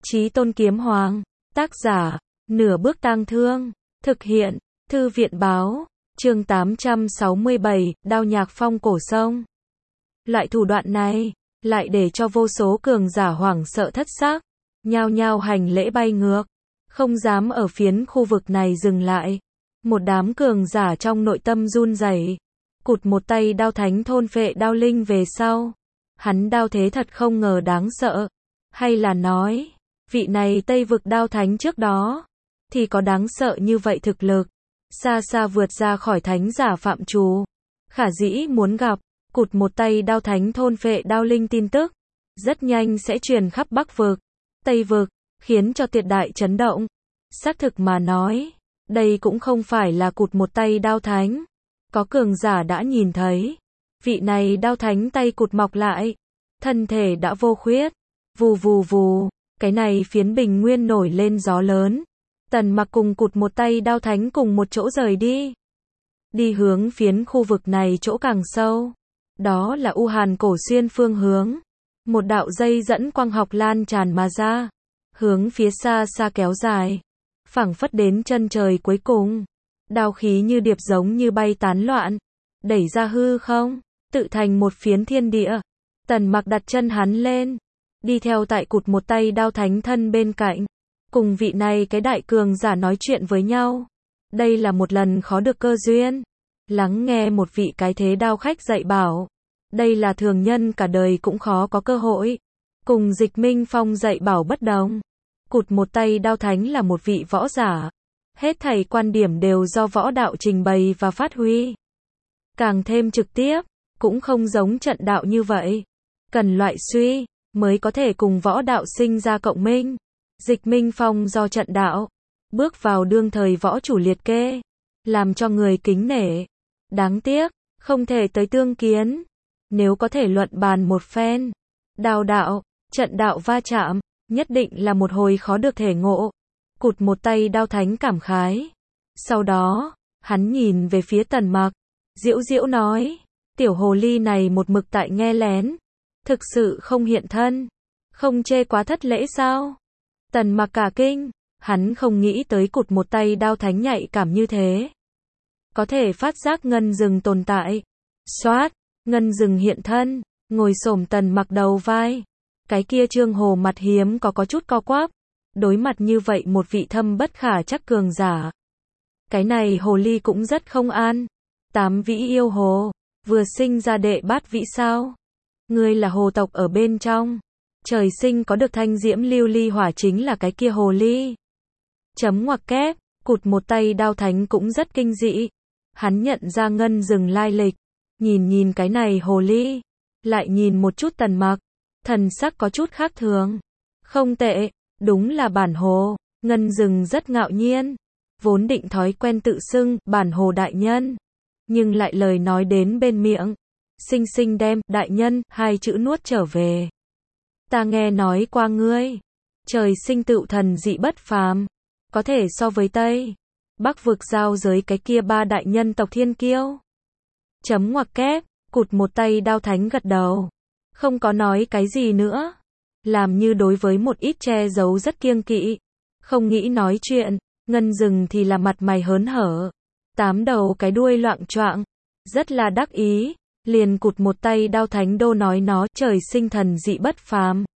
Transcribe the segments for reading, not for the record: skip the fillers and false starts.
Chí Tôn Kiếm Hoàng, tác giả, Nửa Bước Tang Thương, thực hiện, Thư viện Báo, chương 867, Đao Nhạc Phong Cổ Sông. Loại thủ đoạn này, lại để cho vô số cường giả hoảng sợ thất xác, nhao nhao hành lễ bay ngược, không dám ở phiến khu vực này dừng lại. Một đám cường giả trong nội tâm run rẩy, cụt một tay đao thánh thôn phệ đao linh về sau. Hắn đao thế thật không ngờ đáng sợ. Hay là nói, vị này Tây vực đao thánh trước đó, thì có đáng sợ như vậy thực lực, xa xa vượt ra khỏi thánh giả phạm trù. Khả dĩ muốn gặp, cụt một tay đao thánh thôn phệ đao linh tin tức, rất nhanh sẽ truyền khắp Bắc vực, Tây vực, khiến cho tuyệt đại chấn động. Xác thực mà nói, đây cũng không phải là cụt một tay đao thánh. Có cường giả đã nhìn thấy, vị này đao thánh tay cụt mọc lại, thân thể đã vô khuyết, vù vù vù, cái này phiến bình nguyên nổi lên gió lớn. Tần Mặc cùng cụt một tay đao thánh cùng một chỗ rời đi. Đi hướng phiến khu vực này chỗ càng sâu. Đó là U Hàn Cổ Xuyên phương hướng. Một đạo dây dẫn quang học lan tràn mà ra, hướng phía xa xa kéo dài, phảng phất đến chân trời cuối cùng. Đao khí như điệp giống như bay tán loạn, đẩy ra hư không, tự thành một phiến thiên địa. Tần Mặc đặt chân hắn lên, đi theo tại cụt một tay đao thánh thân bên cạnh, cùng vị này cái đại cường giả nói chuyện với nhau. Đây là một lần khó được cơ duyên, lắng nghe một vị cái thế đao khách dạy bảo. Đây là thường nhân cả đời cũng khó có cơ hội. Cùng Dịch Minh Phong dạy bảo bất đồng. Cụt một tay đao thánh là một vị võ giả. Hết thảy quan điểm đều do võ đạo trình bày và phát huy. Càng thêm trực tiếp, cũng không giống trận đạo như vậy. Cần loại suy, mới có thể cùng võ đạo sinh ra cộng minh. Dịch Minh Phong do trận đạo, bước vào đương thời võ chủ liệt kê, làm cho người kính nể. Đáng tiếc, không thể tới tương kiến. Nếu có thể luận bàn một phen, đao đạo, trận đạo va chạm, nhất định là một hồi khó được thể ngộ. Cụt một tay đao thánh cảm khái. Sau đó, hắn nhìn về phía Tần Mặc, giễu giễu nói, tiểu hồ ly này một mực tại nghe lén, thực sự không hiện thân, không chê quá thất lễ sao? Tần Mặc cả kinh, hắn không nghĩ tới cụt một tay đao thánh nhạy cảm như thế. Có thể phát giác ngân rừng tồn tại. Xoát, ngân rừng hiện thân, ngồi xổm Tần Mặc đầu vai. Cái kia trương hồ mặt hiếm có chút co quắp. Đối mặt như vậy một vị thâm bất khả chắc cường giả. Cái này hồ ly cũng rất không an. 8 vĩ yêu hồ, vừa sinh ra đệ bát vĩ sao? Ngươi là hồ tộc ở bên trong. Trời sinh có được thanh diễm lưu ly hỏa chính là cái kia hồ ly. Chấm ngoặc kép, cụt một tay đao thánh cũng rất kinh dị. Hắn nhận ra ngân rừng lai lịch. Nhìn cái này hồ ly. Lại nhìn một chút Tần Mặc. Thần sắc có chút khác thường. Không tệ. Đúng là bản hồ. Ngân rừng rất ngạo nhiên, vốn định thói quen tự xưng bản hồ đại nhân, nhưng lại lời nói đến bên miệng, xinh xinh đem đại nhân hai chữ nuốt trở về. Ta nghe nói qua ngươi, trời sinh tựu thần dị bất phàm, có thể so với Tây Bắc vực giao giới cái kia ba đại nhân tộc thiên kiêu. Chấm ngoặc kép, cụt một tay đao thánh gật đầu, không có nói cái gì nữa. Làm như đối với một ít che giấu rất kiêng kỵ, không nghĩ nói chuyện. Ngân rừng thì là mặt mày hớn hở, 8 đầu cái đuôi loạng choạng, rất là đắc ý. Liền cụt một tay đao thánh đô nói nó trời sinh thần dị bất phàm.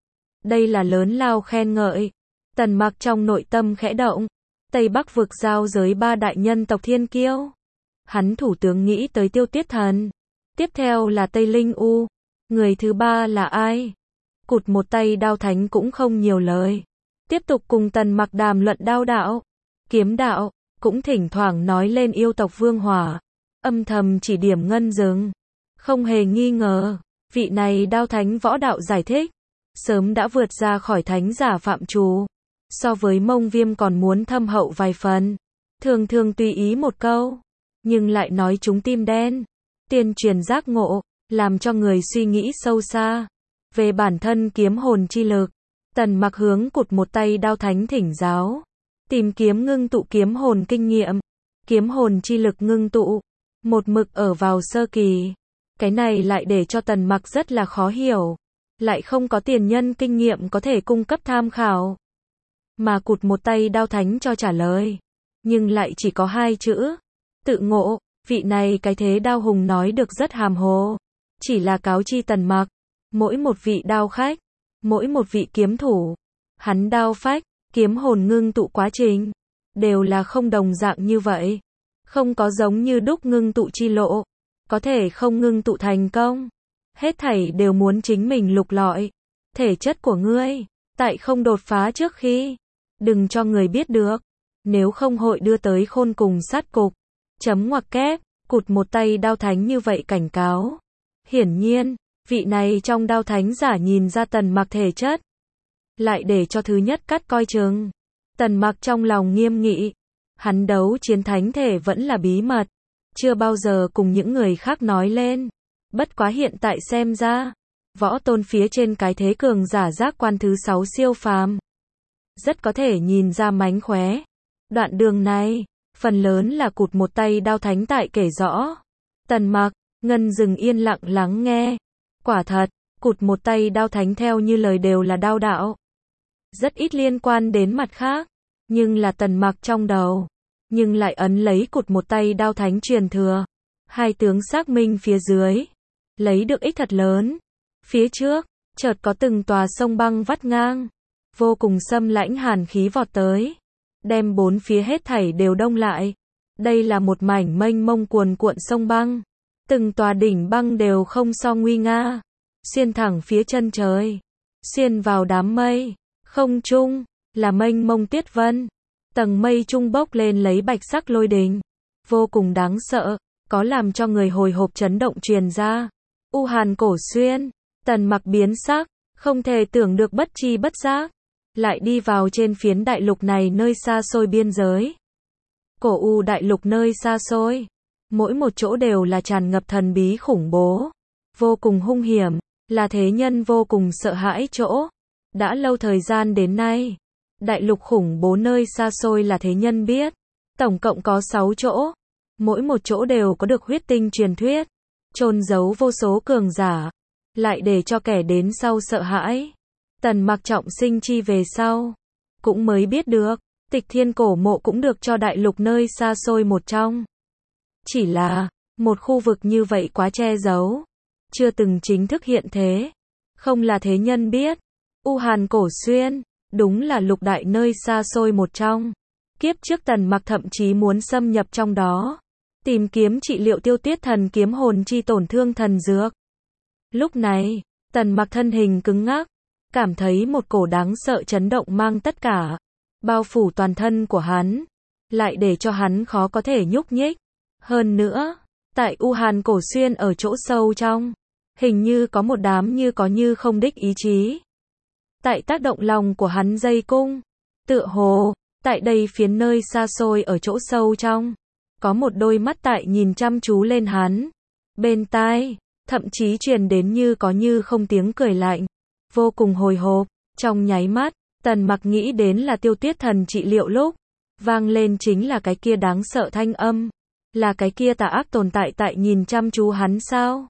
Đây là lớn lao khen ngợi. Tần Mặc trong nội tâm khẽ động. Tây Bắc vực giao giới ba đại nhân tộc thiên kiêu. Hắn thủ tướng nghĩ tới Tiêu Tiết Thần. Tiếp theo là Tây Linh U. Người thứ ba là ai? Cụt một tay đao thánh cũng không nhiều lời. Tiếp tục cùng Tần Mặc đàm luận đao đạo, kiếm đạo, cũng thỉnh thoảng nói lên yêu tộc Vương Hỏa. Âm thầm chỉ điểm ngân rừng. Không hề nghi ngờ, vị này đao thánh võ đạo giải thích, sớm đã vượt ra khỏi thánh giả phạm trù. So với Mông Viêm còn muốn thâm hậu vài phần. Thường thường tùy ý một câu, nhưng lại nói trúng tim đen. Tiên truyền giác ngộ, làm cho người suy nghĩ sâu xa. Về bản thân kiếm hồn chi lực, Tần Mặc hướng cụt một tay đao thánh thỉnh giáo, tìm kiếm ngưng tụ kiếm hồn kinh nghiệm. Kiếm hồn chi lực ngưng tụ, một mực ở vào sơ kỳ. Cái này lại để cho Tần Mặc rất là khó hiểu. lại không có tiền nhân kinh nghiệm có thể cung cấp tham khảo. Mà cụt một tay đao thánh cho trả lời. Nhưng lại chỉ có 2 chữ. Tự ngộ, vị này cái thế đao hùng nói được rất hàm hồ. Chỉ là cáo chi Tần Mặc. Mỗi một vị đao khách, mỗi một vị kiếm thủ, hắn đao phách, kiếm hồn ngưng tụ quá trình, đều là không đồng dạng như vậy. Không có giống như đúc ngưng tụ chi lộ, có thể không ngưng tụ thành công. Hết thảy đều muốn chính mình lục lọi. Thể chất của ngươi, tại không đột phá trước khi, đừng cho người biết được. Nếu không hội đưa tới khôn cùng sát cục. Chấm ngoặc kép, cụt một tay đao thánh như vậy cảnh cáo. Hiển nhiên, vị này trong đao thánh giả nhìn ra Tần Mặc thể chất. Lại để cho thứ nhất cắt coi chừng. Tần Mặc trong lòng nghiêm nghị. Hắn đấu chiến thánh thể vẫn là bí mật. Chưa bao giờ cùng những người khác nói lên. Bất quá hiện tại xem ra. Võ tôn phía trên cái thế cường giả giác quan thứ 6 siêu phàm. Rất có thể nhìn ra mánh khóe. Đoạn đường này, phần lớn là cụt một tay đao thánh tại kể rõ. Tần Mặc, Ngân dừng yên lặng lắng nghe. Quả thật, cụt một tay đao thánh theo như lời đều là đao đạo. Rất ít liên quan đến mặt khác. Nhưng là Tần Mặc trong đầu. Nhưng lại ấn lấy cụt một tay đao thánh truyền thừa. 2 tướng xác minh phía dưới. Lấy được ích thật lớn. Phía trước, chợt có từng tòa sông băng vắt ngang. Vô cùng xâm lãnh hàn khí vọt tới. Đem 4 phía hết thảy đều đông lại. Đây là một mảnh mênh mông cuồn cuộn sông băng. Từng tòa đỉnh băng đều không so nguy nga. Xuyên thẳng phía chân trời. Xuyên vào đám mây. Không trung, là mênh mông tuyết vân. Tầng mây trung bốc lên lấy bạch sắc lôi đình. Vô cùng đáng sợ, có làm cho người hồi hộp chấn động truyền ra. U Hàn Cổ Xuyên, Tần Mặc biến sắc, không thể tưởng được bất chi bất giác. Lại đi vào trên phiến đại lục này nơi xa xôi biên giới. Cổ U đại lục nơi xa xôi. Mỗi một chỗ đều là tràn ngập thần bí khủng bố. Vô cùng hung hiểm, là thế nhân vô cùng sợ hãi chỗ. Đã lâu thời gian đến nay, đại lục khủng bố nơi xa xôi là thế nhân biết. Tổng cộng có 6 chỗ. Mỗi một chỗ đều có được huyết tinh truyền thuyết. Chôn giấu vô số cường giả. Lại để cho kẻ đến sau sợ hãi. Tần Mặc trọng sinh chi về sau. Cũng mới biết được. Tịch Thiên Cổ Mộ cũng được cho đại lục nơi xa xôi một trong. Chỉ là, một khu vực như vậy quá che giấu. Chưa từng chính thức hiện thế. Không là thế nhân biết. U Hàn Cổ Xuyên, đúng là lục đại nơi xa xôi một trong. Kiếp trước Tần Mặc thậm chí muốn xâm nhập trong đó. Tìm kiếm trị liệu tiêu tiết thần kiếm hồn chi tổn thương thần dược. Lúc này, Tần Mặc thân hình cứng ngắc. Cảm thấy một cổ đáng sợ chấn động mang tất cả. Bao phủ toàn thân của hắn. Lại để cho hắn khó có thể nhúc nhích. Hơn nữa, tại U Hàn Cổ Xuyên ở chỗ sâu trong. Hình như có một đám như có như không đích ý chí. Tại tác động lòng của hắn dây cung. Tựa hồ, tại đây phiến nơi xa xôi ở chỗ sâu trong. Có một đôi mắt tại nhìn chăm chú lên hắn. Bên tai, thậm chí truyền đến như có như không tiếng cười lạnh. Vô cùng hồi hộp, trong nháy mắt, Tần Mặc nghĩ đến là Tiêu Tuyết Thần trị liệu lúc. Vang lên chính là cái kia đáng sợ thanh âm. Là cái kia tà ác tồn tại tại nhìn chăm chú hắn sao?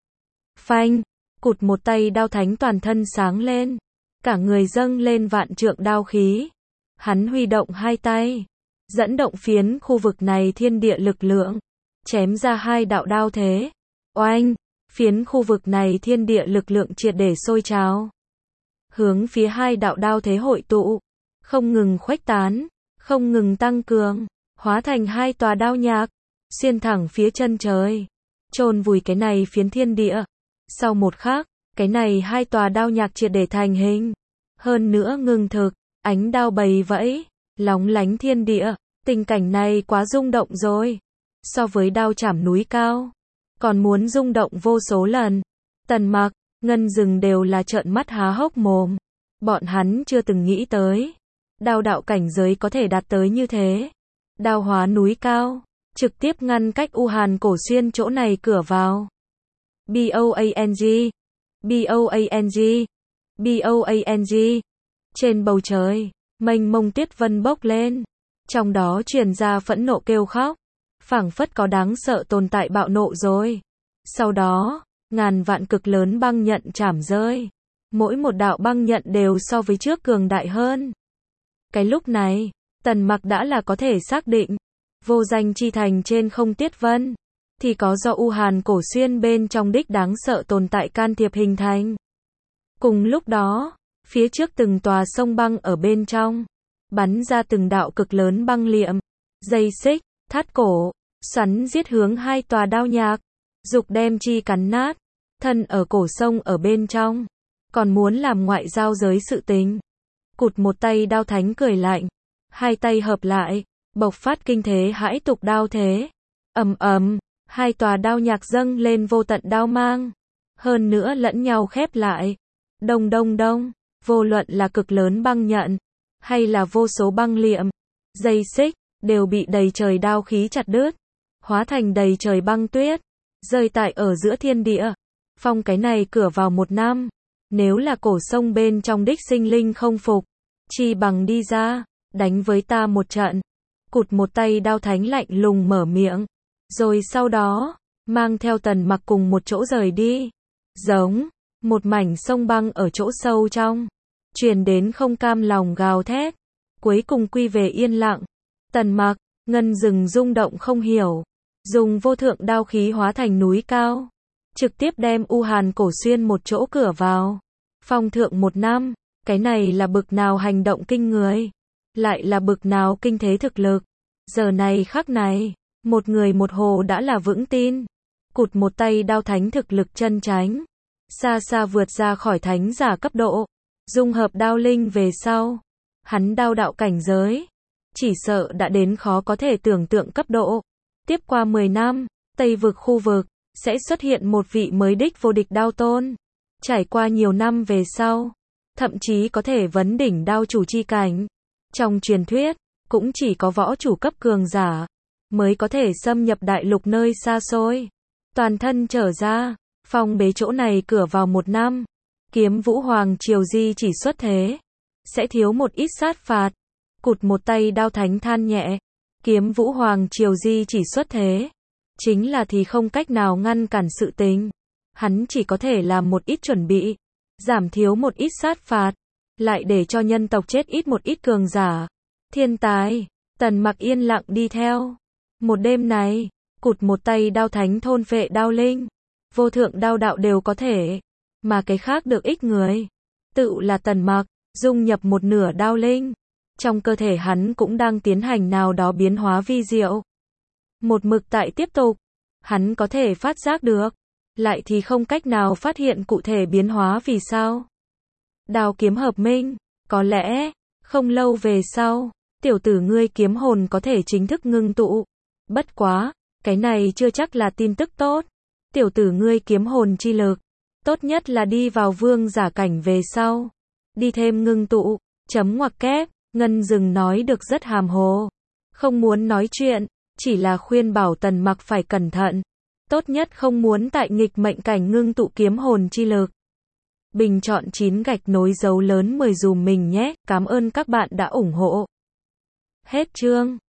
Phanh, cụt một tay đao thánh toàn thân sáng lên. Cả người dâng lên vạn trượng đao khí. Hắn huy động 2 tay. Dẫn động phiến khu vực này thiên địa lực lượng. Chém ra 2 đạo đao thế. Oanh, phiến khu vực này thiên địa lực lượng triệt để sôi trào. Hướng phía 2 đạo đao thế hội tụ. Không ngừng khuếch tán. Không ngừng tăng cường. Hóa thành 2 tòa đao nhạc. Xuyên thẳng phía chân trời. Chôn vùi cái này phiến thiên địa. Sau một khắc, cái này 2 tòa đao nhạc triệt để thành hình. Hơn nữa ngưng thực, ánh đao bầy vẫy, lóng lánh thiên địa. Tình cảnh này quá rung động rồi. So với đao chảm núi cao, còn muốn rung động vô số lần. Tần Mặc, Ngân dừng đều là trợn mắt há hốc mồm. Bọn hắn chưa từng nghĩ tới. Đao đạo cảnh giới có thể đạt tới như thế. Đao hóa núi cao, trực tiếp ngăn cách U Hàn Cổ Xuyên chỗ này cửa vào. BOANG, BOANG, BOANG. Trên bầu trời, mênh mông tuyết vân bốc lên. Trong đó truyền ra phẫn nộ kêu khóc. Phảng phất có đáng sợ tồn tại bạo nộ rồi. Sau đó, ngàn vạn cực lớn băng nhận chảm rơi. Mỗi một đạo băng nhận đều so với trước cường đại hơn. Cái lúc này, Tần Mặc đã là có thể xác định, vô danh chi thành trên không Tiết Vân, thì có do U Hàn Cổ Xuyên bên trong đích đáng sợ tồn tại can thiệp hình thành. Cùng lúc đó, phía trước từng tòa sông băng ở bên trong, bắn ra từng đạo cực lớn băng liệm, dây xích, thắt cổ, xoắn giết hướng hai tòa đao nhạc, dục đem chi cắn nát, thân ở cổ sông ở bên trong, còn muốn làm ngoại giao giới sự tình. Cụt một tay đao thánh cười lạnh, hai tay hợp lại, bộc phát kinh thế hãi tục đao thế. Ầm ầm, hai tòa đao nhạc dâng lên vô tận đao mang, hơn nữa lẫn nhau khép lại. Đông đông đông, vô luận là cực lớn băng nhận, hay là vô số băng liệm, dây xích, đều bị đầy trời đao khí chặt đứt, hóa thành đầy trời băng tuyết, rơi tại ở giữa thiên địa. Phong cái này cửa vào 1 năm, nếu là cổ sông bên trong đích sinh linh không phục, chi bằng đi ra, đánh với ta một trận. Cụt một tay đao thánh lạnh lùng mở miệng, rồi sau đó, mang theo Tần Mặc cùng một chỗ rời đi. Giống, một mảnh sông băng ở chỗ sâu trong, truyền đến không cam lòng gào thét, cuối cùng quy về yên lặng. Tần Mặc, ngân rừng rung động không hiểu, dùng vô thượng đao khí hóa thành núi cao, trực tiếp đem U Hàn Cổ Xuyên một chỗ cửa vào. Phong thượng 1 năm, cái này là bực nào hành động kinh người, lại là bực nào kinh thế thực lực. Giờ này khắc này, một người một hồ đã là vững tin. Cụt một tay đao thánh thực lực chân chánh, xa xa vượt ra khỏi thánh giả cấp độ, dung hợp đao linh về sau, hắn đao đạo cảnh giới, chỉ sợ đã đến khó có thể tưởng tượng cấp độ. Tiếp qua 10 năm, Tây vực khu vực, sẽ xuất hiện một vị mới đích vô địch đao tôn. Trải qua nhiều năm về sau, thậm chí có thể vấn đỉnh đao chủ chi cảnh. Trong truyền thuyết, cũng chỉ có võ chủ cấp cường giả, mới có thể xâm nhập đại lục nơi xa xôi. Toàn thân trở ra, phong bế chỗ này cửa vào 1 năm. Kiếm Vũ Hoàng Triều di chỉ xuất thế, sẽ thiếu một ít sát phạt. Cụt một tay đao thánh than nhẹ, Kiếm Vũ Hoàng Triều di chỉ xuất thế, chính là thì không cách nào ngăn cản sự tình. Hắn chỉ có thể làm một ít chuẩn bị, giảm thiếu một ít sát phạt, lại để cho nhân tộc chết ít một ít cường giả. Thiên tài, Tần Mặc yên lặng đi theo. Một đêm này, cụt một tay đao thánh thôn phệ đao linh, vô thượng đao đạo đều có thể, mà cái khác được ích người, tự là Tần Mặc, dung nhập một nửa đao linh. Trong cơ thể hắn cũng đang tiến hành nào đó biến hóa vi diệu. Một mực tại tiếp tục, hắn có thể phát giác được, lại thì không cách nào phát hiện cụ thể biến hóa vì sao. Đao kiếm hợp minh, có lẽ, không lâu về sau, tiểu tử ngươi kiếm hồn có thể chính thức ngưng tụ. Bất quá, cái này chưa chắc là tin tức tốt. Tiểu tử ngươi kiếm hồn chi lực, tốt nhất là đi vào vương giả cảnh về sau. Đi thêm ngưng tụ, chấm ngoặc kép, Ngân Dừng nói được rất hàm hồ. Không muốn nói chuyện, chỉ là khuyên bảo Tần Mặc phải cẩn thận. Tốt nhất không muốn tại nghịch mệnh cảnh ngưng tụ kiếm hồn chi lực. Bình chọn 9 gạch nối dấu lớn 10 dùm mình nhé. Cảm ơn các bạn đã ủng hộ. Hết chương.